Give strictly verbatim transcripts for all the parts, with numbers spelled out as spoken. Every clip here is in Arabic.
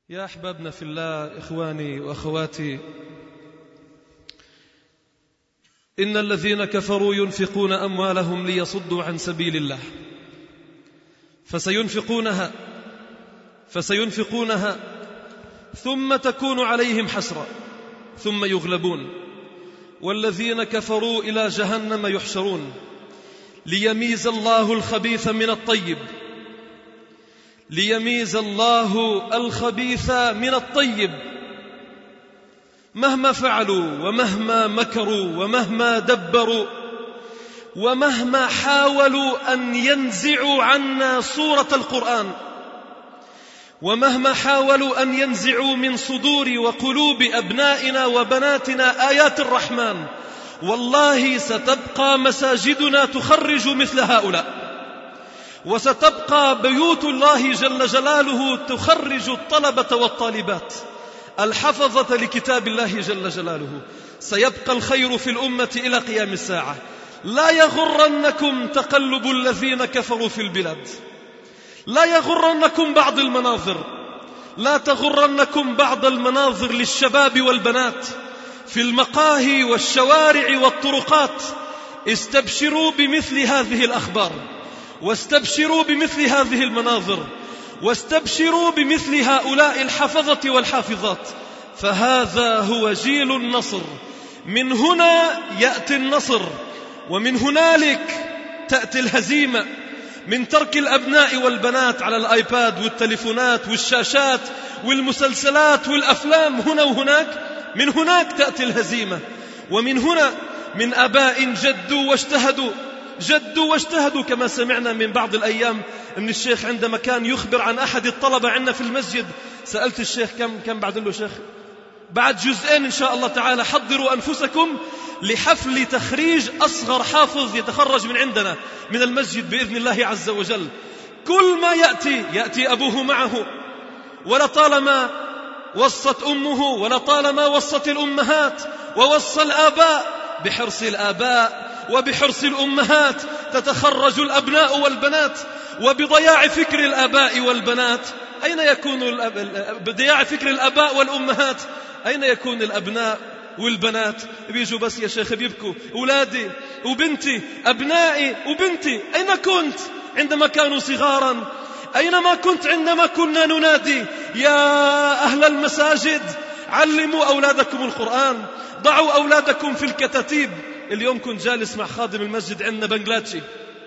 يا أحبابنا في الله، إخواني وأخواتي، إن الذين كفروا ينفقون أموالهم ليصدوا عن سبيل الله فسينفقونها فسينفقونها ثم تكون عليهم حسرة ثم يغلبون والذين كفروا إلى جهنم يحشرون ليميز الله الخبيث من الطيب ليميز الله الخبيث من الطيب. مهما فعلوا ومهما مكروا ومهما دبروا ومهما حاولوا أن ينزعوا عنا صورة القرآن ومهما حاولوا أن ينزعوا من صدور وقلوب أبنائنا وبناتنا آيات الرحمن، والله ستبقى مساجدنا تخرج مثل هؤلاء، وستبقى بيوت الله جل جلاله تخرج الطلبة والطالبات الحفظة لكتاب الله جل جلاله. سيبقى الخير في الأمة إلى قيام الساعة. لا يغرنكم تقلب الذين كفروا في البلاد، لا يغرنكم بعض المناظر، لا تغرنكم بعض المناظر للشباب والبنات في المقاهي والشوارع والطرقات. استبشروا بمثل هذه الأخبار، واستبشروا بمثل هذه المناظر، واستبشروا بمثل هؤلاء الحفظة والحافظات، فهذا هو جيل النصر. من هنا يأتي النصر، ومن هنالك تأتي الهزيمة. من ترك الأبناء والبنات على الآيباد والتليفونات والشاشات والمسلسلات والأفلام هنا وهناك، من هناك تأتي الهزيمة. ومن هنا من آباء جدوا واجتهدوا جدوا واجتهدوا كما سمعنا من بعض الأيام أن الشيخ عندما كان يخبر عن أحد الطلبة عندنا في المسجد، سألت الشيخ كم كم بعد له شيخ؟ بعد جزئين إن شاء الله تعالى. حضروا أنفسكم لحفل تخريج أصغر حافظ يتخرج من عندنا من المسجد بإذن الله عز وجل. كل ما يأتي يأتي أبوه معه، ولطالما وصت أمه، ولطالما وصت الأمهات، ووصى الآباء. بحرص الآباء وبحرص الأمهات تتخرج الأبناء والبنات، وبضياع فكر الآباء والبنات أين يكون الأب... بضياع فكر الآباء والأمهات أين يكون الأبناء والبنات؟ بيجوا بس يا شيخ بيبكوا، أولادي وبنتي، أبنائي وبنتي. أين كنت عندما كانوا صغارا؟ أينما كنت عندما كنا ننادي يا أهل المساجد علموا أولادكم القرآن، ضعوا أولادكم في الكتاتيب. اليوم كنت جالس مع خادم المسجد عندنا بنغلاديشي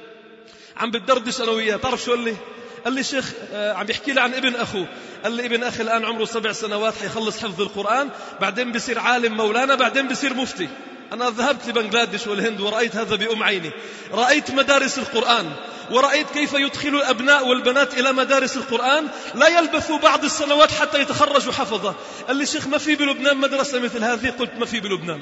عم بتدردش أنا وياه. تعرف شو قال لي؟ قال لي شيخ آه عم بيحكي لي عن ابن أخوه. قال لي ابن أخي الآن عمره سبع سنوات، حيخلص حفظ القرآن، بعدين بيصير عالم مولانا، بعدين بيصير مفتي. أنا ذهبت لبنغلاديش والهند ورأيت هذا بأم عيني. رأيت مدارس القرآن، ورأيت كيف يدخل الأبناء والبنات إلى مدارس القرآن، لا يلبثوا بعض السنوات حتى يتخرجوا حفظة. قال لي شيخ ما في بلبنان مدرسة مثل هذه؟ قلت ما في بلبنان،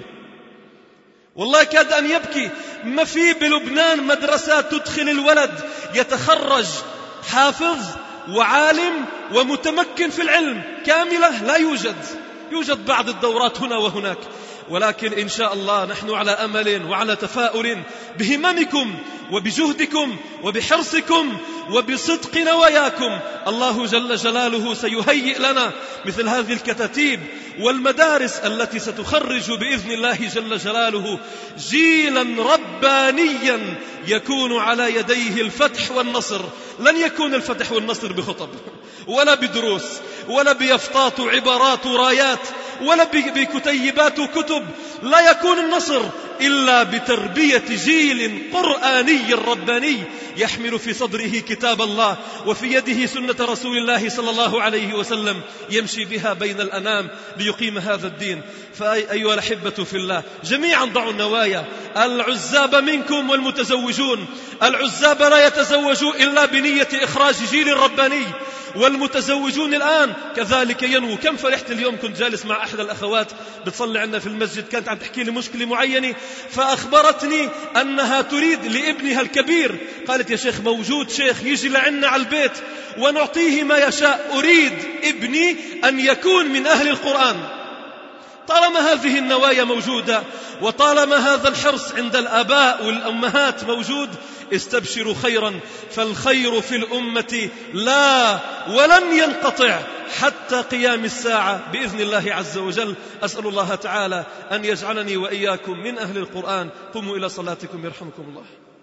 والله كاد أن يبكي. ما في بلبنان مدرسة تدخل الولد يتخرج حافظ وعالم ومتمكن في العلم كاملة، لا يوجد. يوجد بعض الدورات هنا وهناك، ولكن إن شاء الله نحن على أمل وعلى تفاؤل بهممكم وبجهدكم وبحرصكم وبصدق نواياكم. الله جل جلاله سيهيئ لنا مثل هذه الكتاتيب والمدارس التي ستخرج بإذن الله جل جلاله جيلا ربانيا يكون على يديه الفتح والنصر. لن يكون الفتح والنصر بخطب ولا بدروس ولا بيفطات عبارات ورايات ولا بكتيبات وكتب. لا يكون النصر إلا بتربية جيل قرآني رباني يحمل في صدره كتاب الله وفي يده سنة رسول الله صلى الله عليه وسلم يمشي بها بين الأنام ليقيم هذا الدين. فأيها الأحبة في الله، جميعا ضعوا النوايا. العزاب منكم والمتزوجون، العزاب لا يتزوجوا إلا بنية إخراج جيل رباني، والمتزوجون الآن كذلك ينووا. كم فرحت اليوم، كنت جالس مع أحد الأخوات بتصلي عنا في المسجد، كانت عم تحكي لي مشكلة معينة، فأخبرتني أنها تريد لابنها الكبير، قالت يا شيخ موجود شيخ يجي لعنا على البيت ونعطيه ما يشاء، أريد ابني أن يكون من أهل القرآن. طالما هذه النوايا موجودة وطالما هذا الحرص عند الآباء والأمهات موجود، استبشروا خيرا، فالخير في الأمة لا ولن ينقطع حتى قيام الساعة بإذن الله عز وجل. أسأل الله تعالى أن يجعلني وإياكم من أهل القرآن. قوموا إلى صلاتكم يرحمكم الله.